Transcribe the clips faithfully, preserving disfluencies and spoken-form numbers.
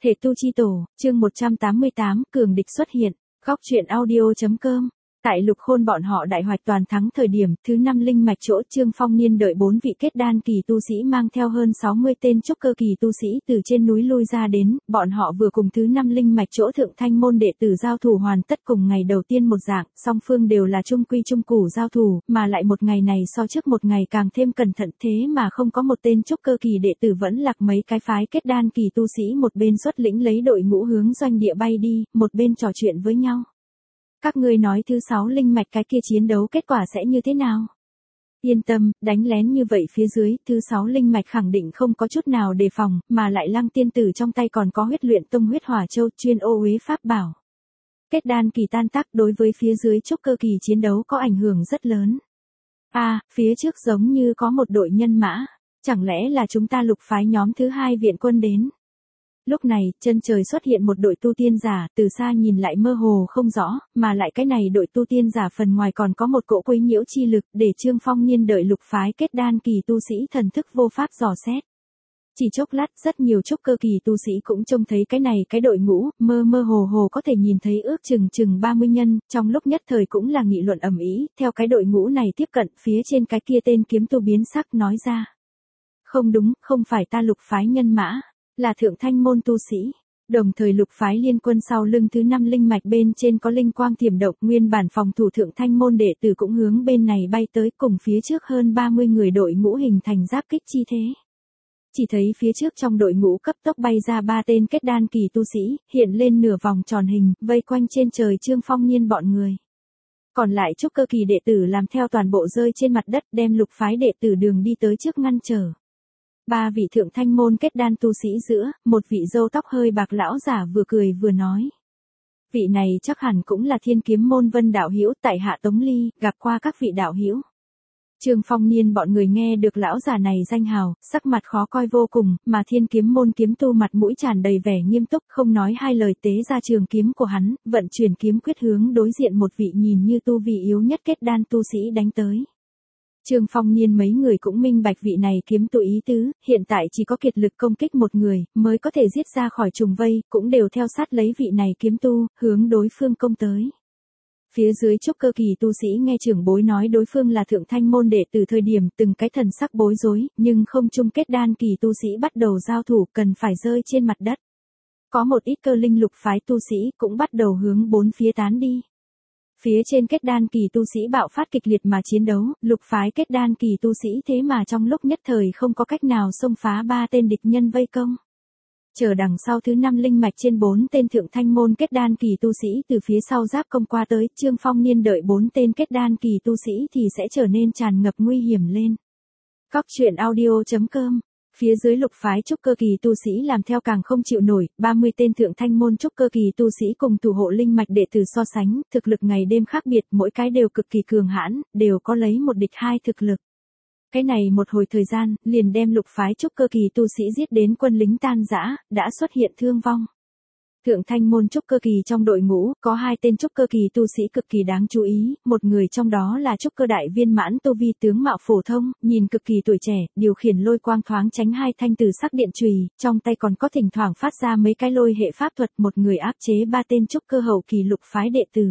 Thể tu chi tổ, chương một trăm tám mươi tám, cường địch xuất hiện, góc truyện audio.com. Tại Lục Khôn bọn họ đại hoạch toàn thắng thời điểm, thứ năm linh mạch chỗ Trương Phong Niên đợi bốn vị kết đan kỳ tu sĩ mang theo hơn sáu mươi tên trúc cơ kỳ tu sĩ từ trên núi lui ra đến, bọn họ vừa cùng thứ năm linh mạch chỗ Thượng Thanh môn đệ tử giao thủ hoàn tất cùng ngày đầu tiên một dạng, song phương đều là trung quy trung củ giao thủ, mà lại một ngày này so trước một ngày càng thêm cẩn thận thế mà không có một tên trúc cơ kỳ đệ tử vẫn lạc mấy cái phái kết đan kỳ tu sĩ một bên xuất lĩnh lấy đội ngũ hướng doanh địa bay đi, một bên trò chuyện với nhau. Các ngươi nói thứ sáu linh mạch cái kia chiến đấu kết quả sẽ như thế nào? Yên tâm, đánh lén như vậy phía dưới, thứ sáu linh mạch khẳng định không có chút nào đề phòng, mà lại Lăng tiên tử trong tay còn có huyết luyện tông huyết hỏa châu chuyên ô uế pháp bảo. Kết đan kỳ tan tác đối với phía dưới trúc cơ kỳ chiến đấu có ảnh hưởng rất lớn. A, à, phía trước giống như có một đội nhân mã, chẳng lẽ là chúng ta Lục phái nhóm thứ hai viện quân đến? Lúc này, chân trời xuất hiện một đội tu tiên giả, từ xa nhìn lại mơ hồ không rõ, mà lại cái này đội tu tiên giả phần ngoài còn có một cỗ quấy nhiễu chi lực, để Trương Phong Niên đợi Lục phái kết đan kỳ tu sĩ thần thức vô pháp dò xét. Chỉ chốc lát, rất nhiều trúc cơ kỳ tu sĩ cũng trông thấy cái này cái đội ngũ, mơ mơ hồ hồ có thể nhìn thấy ước chừng chừng ba mươi nhân, trong lúc nhất thời cũng là nghị luận ầm ĩ, theo cái đội ngũ này tiếp cận, phía trên cái kia tên kiếm tu biến sắc nói ra. Không đúng, không phải ta Lục phái nhân mã. Là Thượng Thanh môn tu sĩ. Đồng thời Lục phái liên quân sau lưng thứ năm linh mạch bên trên có linh quang tiềm động, nguyên bản phòng thủ Thượng Thanh môn đệ tử cũng hướng bên này bay tới, cùng phía trước hơn ba mươi người đội ngũ hình thành giáp kích chi thế. Chỉ thấy phía trước trong đội ngũ cấp tốc bay ra ba tên kết đan kỳ tu sĩ, hiện lên nửa vòng tròn hình, vây quanh trên trời Trương Phong Niên bọn người. Còn lại trúc cơ kỳ đệ tử làm theo toàn bộ rơi trên mặt đất, đem Lục phái đệ tử đường đi tới trước ngăn trở. Ba vị Thượng Thanh môn kết đan tu sĩ giữa, một vị râu tóc hơi bạc lão giả vừa cười vừa nói. Vị này chắc hẳn cũng là Thiên Kiếm môn Vân đạo hữu, tại hạ Tống Ly, gặp qua các vị đạo hữu. Trương Phong Niên bọn người nghe được lão giả này danh hào, sắc mặt khó coi vô cùng, mà Thiên Kiếm môn kiếm tu mặt mũi tràn đầy vẻ nghiêm túc, không nói hai lời tế ra trường kiếm của hắn, vận chuyển kiếm quyết hướng đối diện một vị nhìn như tu vị yếu nhất kết đan tu sĩ đánh tới. Trương Phong Niên mấy người cũng minh bạch vị này kiếm tu ý tứ, hiện tại chỉ có kiệt lực công kích một người, mới có thể giết ra khỏi trùng vây, cũng đều theo sát lấy vị này kiếm tu, hướng đối phương công tới. Phía dưới trúc cơ kỳ tu sĩ nghe trưởng bối nói đối phương là Thượng Thanh môn đệ từ thời điểm từng cái thần sắc bối rối, nhưng không chung kết đan kỳ tu sĩ bắt đầu giao thủ cần phải rơi trên mặt đất. Có một ít cơ linh Lục phái tu sĩ cũng bắt đầu hướng bốn phía tán đi. Phía trên kết đan kỳ tu sĩ bạo phát kịch liệt mà chiến đấu, Lục phái kết đan kỳ tu sĩ thế mà trong lúc nhất thời không có cách nào xông phá ba tên địch nhân vây công. Chờ đằng sau thứ năm linh mạch trên bốn tên Thượng Thanh môn kết đan kỳ tu sĩ từ phía sau giáp công qua tới, Trương Phong Niên đợi bốn tên kết đan kỳ tu sĩ thì sẽ trở nên tràn ngập nguy hiểm lên. Góc truyện audio.com. Phía dưới Lục phái trúc cơ kỳ tu sĩ làm theo càng không chịu nổi, ba mươi tên Thượng Thanh môn trúc cơ kỳ tu sĩ cùng thủ hộ linh mạch đệ tử so sánh, thực lực ngày đêm khác biệt, mỗi cái đều cực kỳ cường hãn, đều có lấy một địch hai thực lực. Cái này một hồi thời gian, liền đem Lục phái trúc cơ kỳ tu sĩ giết đến quân lính tan rã, đã xuất hiện thương vong. Thượng Thanh môn trúc cơ kỳ trong đội ngũ, có hai tên trúc cơ kỳ tu sĩ cực kỳ đáng chú ý, một người trong đó là trúc cơ đại viên mãn tu vi tướng mạo phổ thông, nhìn cực kỳ tuổi trẻ, điều khiển lôi quang thoáng tránh hai thanh từ sắc điện chùy, trong tay còn có thỉnh thoảng phát ra mấy cái lôi hệ pháp thuật, một người áp chế ba tên trúc cơ hậu kỳ Lục phái đệ tử.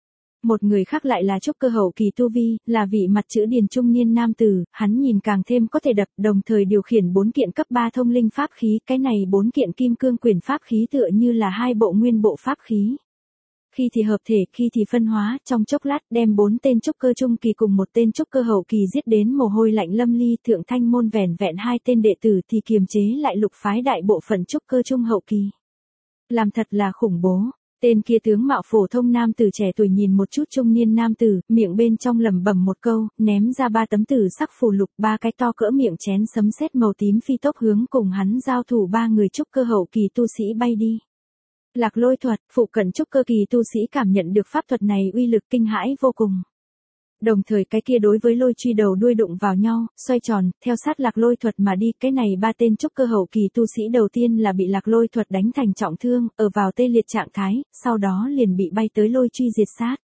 Một người khác lại là trúc cơ hậu kỳ tu vi, là vị mặt chữ điền trung niên nam tử, hắn nhìn càng thêm có thể đập, đồng thời điều khiển bốn kiện cấp ba thông linh pháp khí, cái này bốn kiện kim cương quyển pháp khí tựa như là hai bộ nguyên bộ pháp khí. Khi thì hợp thể, khi thì phân hóa, trong chốc lát đem bốn tên trúc cơ trung kỳ cùng một tên trúc cơ hậu kỳ giết đến mồ hôi lạnh lâm ly, Thượng Thanh môn vẻn vẹn hai tên đệ tử thì kiềm chế lại Lục phái đại bộ phận trúc cơ trung hậu kỳ. Làm thật là khủng bố. Tên kia tướng mạo phổ thông nam tử trẻ tuổi nhìn một chút trung niên nam tử, miệng bên trong lẩm bẩm một câu, ném ra ba tấm tử sắc phù lục, ba cái to cỡ miệng chén sấm sét màu tím phi tốc hướng cùng hắn giao thủ ba người trúc cơ hậu kỳ tu sĩ bay đi. Lạc lôi thuật, phụ cận trúc cơ kỳ tu sĩ cảm nhận được pháp thuật này uy lực kinh hãi vô cùng. Đồng thời cái kia đối với lôi truy đầu đuôi đụng vào nhau, xoay tròn, theo sát lạc lôi thuật mà đi, cái này ba tên trúc cơ hậu kỳ tu sĩ đầu tiên là bị lạc lôi thuật đánh thành trọng thương, ở vào tê liệt trạng thái, sau đó liền bị bay tới lôi truy diệt sát.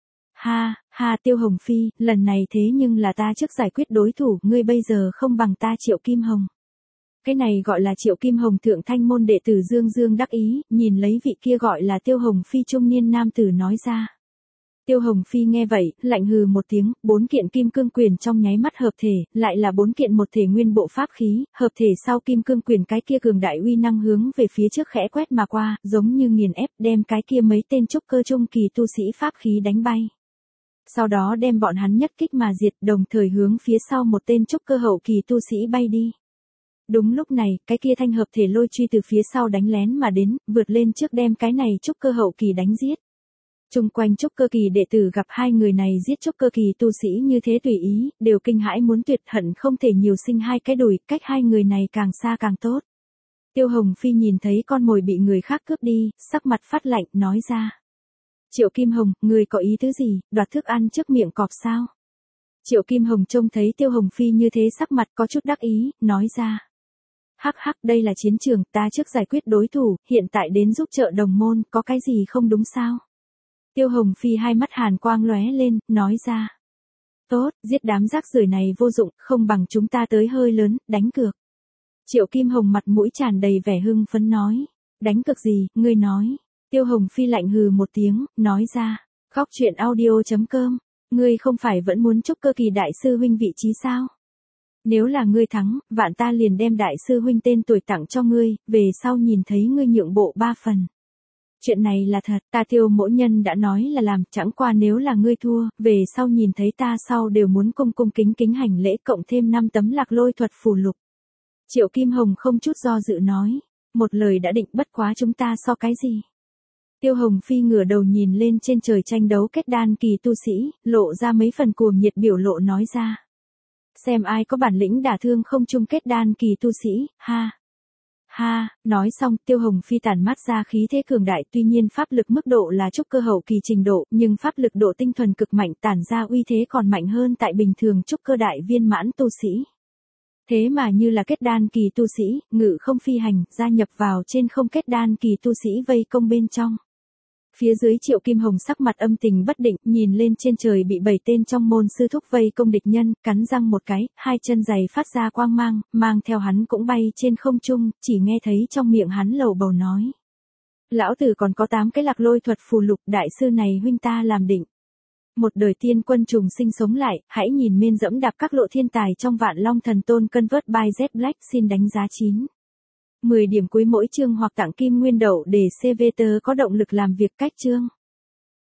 Ha, ha Tiêu Hồng Phi, lần này thế nhưng là ta trước giải quyết đối thủ, ngươi bây giờ không bằng ta Triệu Kim Hồng. Cái này gọi là Triệu Kim Hồng thượng thanh môn đệ tử Dương Dương đắc ý, nhìn lấy vị kia gọi là Tiêu Hồng Phi trung niên nam tử nói ra. Tiêu Hồng Phi nghe vậy, lạnh hừ một tiếng, bốn kiện kim cương quyền trong nháy mắt hợp thể, lại là bốn kiện một thể nguyên bộ pháp khí, hợp thể sau kim cương quyền cái kia cường đại uy năng hướng về phía trước khẽ quét mà qua, giống như nghiền ép đem cái kia mấy tên trúc cơ trung kỳ tu sĩ pháp khí đánh bay. Sau đó đem bọn hắn nhất kích mà diệt, đồng thời hướng phía sau một tên trúc cơ hậu kỳ tu sĩ bay đi. Đúng lúc này, cái kia thanh hợp thể lôi truy từ phía sau đánh lén mà đến, vượt lên trước đem cái này trúc cơ hậu kỳ đánh giết. Trung quanh trúc cơ kỳ đệ tử gặp hai người này giết trúc cơ kỳ tu sĩ như thế tùy ý, đều kinh hãi muốn tuyệt hận không thể nhiều sinh hai cái đùi, cách hai người này càng xa càng tốt. Tiêu Hồng Phi nhìn thấy con mồi bị người khác cướp đi, sắc mặt phát lạnh, nói ra. Triệu Kim Hồng, người có ý tứ gì, đoạt thức ăn trước miệng cọp sao? Triệu Kim Hồng trông thấy Tiêu Hồng Phi như thế sắc mặt có chút đắc ý, nói ra. Hắc hắc, đây là chiến trường, ta trước giải quyết đối thủ, hiện tại đến giúp trợ đồng môn, có cái gì không đúng sao? Tiêu Hồng Phi hai mắt hàn quang lóe lên, nói ra. Tốt, giết đám rác rưởi này vô dụng, không bằng chúng ta tới hơi lớn, đánh cược. Triệu Kim Hồng mặt mũi tràn đầy vẻ hưng phấn nói. Đánh cược gì, ngươi nói. Tiêu Hồng Phi lạnh hừ một tiếng, nói ra. Góc truyện audio chấm com, ngươi không phải vẫn muốn chúc cơ kỳ đại sư huynh vị trí sao? Nếu là ngươi thắng, vạn ta liền đem đại sư huynh tên tuổi tặng cho ngươi, về sau nhìn thấy ngươi nhượng bộ ba phần. Chuyện này là thật, ta Tiêu mỗ nhân đã nói là làm, chẳng qua nếu là ngươi thua, về sau nhìn thấy ta sau đều muốn cung cung kính kính hành lễ cộng thêm năm tấm lạc lôi thuật phù lục. Triệu Kim Hồng không chút do dự nói, một lời đã định, bất quá chúng ta so cái gì. Tiêu Hồng Phi ngửa đầu nhìn lên trên trời tranh đấu kết đan kỳ tu sĩ, lộ ra mấy phần cuồng nhiệt biểu lộ nói ra. Xem ai có bản lĩnh đả thương không chung kết đan kỳ tu sĩ, ha. Ha, nói xong, Tiêu Hồng Phi tản mát ra khí thế cường đại, tuy nhiên pháp lực mức độ là trúc cơ hậu kỳ trình độ, nhưng pháp lực độ tinh thuần cực mạnh, tản ra uy thế còn mạnh hơn tại bình thường trúc cơ đại viên mãn tu sĩ. Thế mà như là kết đan kỳ tu sĩ, ngự không phi hành, gia nhập vào trên không kết đan kỳ tu sĩ vây công bên trong. Phía dưới Triệu Kim Hồng sắc mặt âm tình bất định, nhìn lên trên trời bị bảy tên trong môn sư thúc vây công địch nhân, cắn răng một cái, hai chân giày phát ra quang mang, mang theo hắn cũng bay trên không trung, chỉ nghe thấy trong miệng hắn lầu bầu nói. Lão tử còn có tám cái lạc lôi thuật phù lục, đại sư này huynh ta làm định. Một đời tiên quân trùng sinh sống lại, hãy nhìn miên dẫm đạp các lộ thiên tài trong vạn long thần tôn convert by Z Black xin đánh giá chín. mười điểm cuối mỗi chương hoặc tặng kim nguyên đậu để xê vê tờ có động lực làm việc cách chương.